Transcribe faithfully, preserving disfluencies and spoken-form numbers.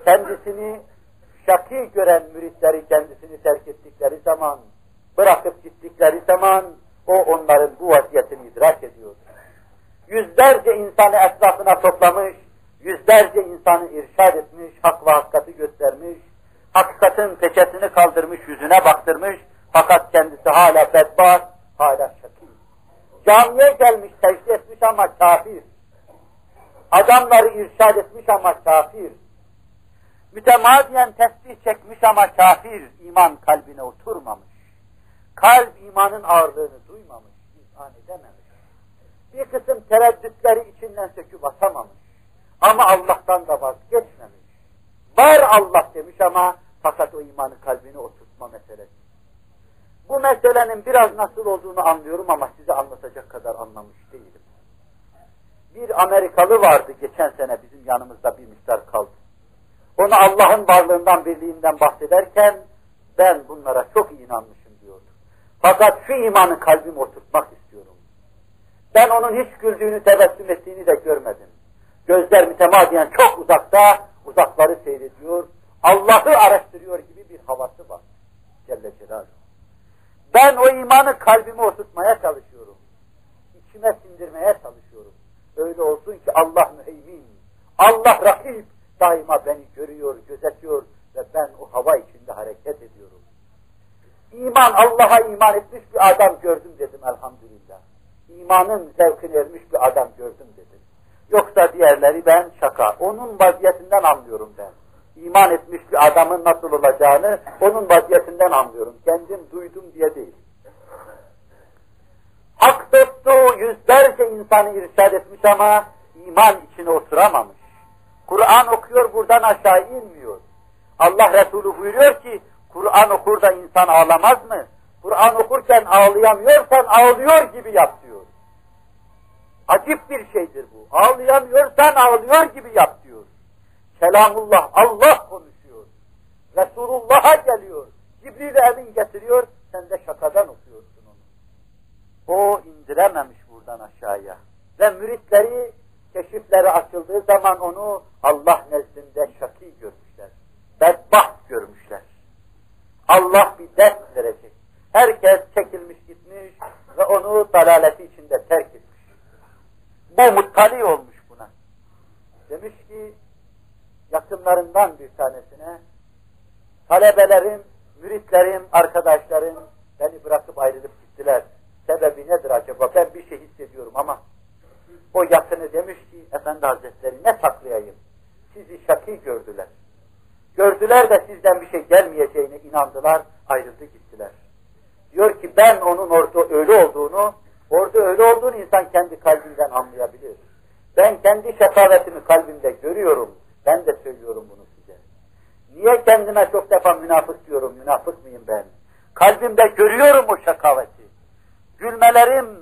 kendisini şakî gören müritleri kendisini terk ettikleri zaman, bırakıp gittikleri zaman, o onların bu vaziyetini idrak ediyor. Yüzlerce insanı etrafına toplamış, yüzlerce insanı irşad etmiş, hak ve hakikati göstermiş, hakikatin peçetini kaldırmış, yüzüne baktırmış, fakat kendisi hala bedbaht, hala şakî. Camiye gelmiş, secde etmiş ama kafir. Adamları irşad etmiş ama kafir. Mütemadiyen tesbih çekmiş ama kafir, iman kalbine oturmamış. Kalp imanın ağırlığını duymamış, izan edememiş. Bir kısım tereddütleri içinden söküp atamamış. Ama Allah'tan da vazgeçmemiş. Var Allah demiş ama fakat o imanı kalbine oturtma meselesi. Bu meselenin biraz nasıl olduğunu anlıyorum ama size anlatacak kadar anlamış değilim. Bir Amerikalı vardı geçen sene bizim yanımızda bir miktar kaldı. Ona Allah'ın varlığından, birliğinden bahsederken ben bunlara çok iyi inanmışım diyordu. Fakat şu imanı kalbime oturtmak istiyorum. Ben onun hiç güldüğünü, tebessüm ettiğini de görmedim. Gözler mütemadiyen çok uzakta, uzakları seyrediyor, Allah'ı araştırıyor gibi bir havası var. Celle Celaluhu. Ben o imanı kalbime oturtmaya çalışıyorum. İçime sindirmeye çalışıyorum. Öyle olsun ki Allah müheymin, Allah rakip, daima beni görüyor, gözetiyor ve ben o hava içinde hareket ediyorum. İman, Allah'a iman etmiş bir adam gördüm dedim elhamdülillah. İmanın zevkine ermiş bir adam gördüm dedim. Yoksa diğerleri ben şaka. Onun vaziyetinden anlıyorum ben. İman etmiş bir adamın nasıl olacağını onun vaziyetinden anlıyorum. Kendim duydum diye değil. Hak dostu yüzlerce insanı irşad etmiş ama iman içine oturamamış. Kur'an okuyor buradan aşağı inmiyor. Allah Resulü buyuruyor ki Kur'an okur da insan ağlamaz mı? Kur'an okurken ağlayamıyorsan ağlıyor gibi yap diyor. Acip bir şeydir bu. Ağlayamıyorsan ağlıyor gibi yap diyor. Kelamullah, Allah konuşuyor. Resulullah'a geliyor. Cibril emin getiriyor, sen de şakadan okuyorsun onu. O indirememiş buradan aşağıya. Ve müritleri, keşifleri açıldığı zaman onu Allah nezdinde şakî görmüşler. Bedbaht görmüşler. Allah bir ders verecek. Herkes çekilmiş gitmiş ve onu dalaleti içinde terk etmiş. Bu muttali olmuş buna. Demiş ki, yakınlarından bir tanesine, talebelerim, müritlerim, arkadaşlarım beni bırakıp ayrılıp gittiler. Sebebi nedir acaba? Ben bir şey hissediyorum ama o yakını demiş ki, Efendi Hazretleri ne saklayayım? Sizi şakî gördüler. Gördüler de sizden bir şey gelmeyeceğine inandılar, ayrıldı gittiler. Diyor ki ben onun orada öyle olduğunu, orada öyle olduğunu insan kendi kalbinden anlayabilir. Ben kendi şekavetimi kalbimde görüyorum. Ben de söylüyorum bunu size. Niye kendime çok defa münafık diyorum? Münafık mıyım ben? Kalbimde görüyorum o şakaveti. Gülmelerim,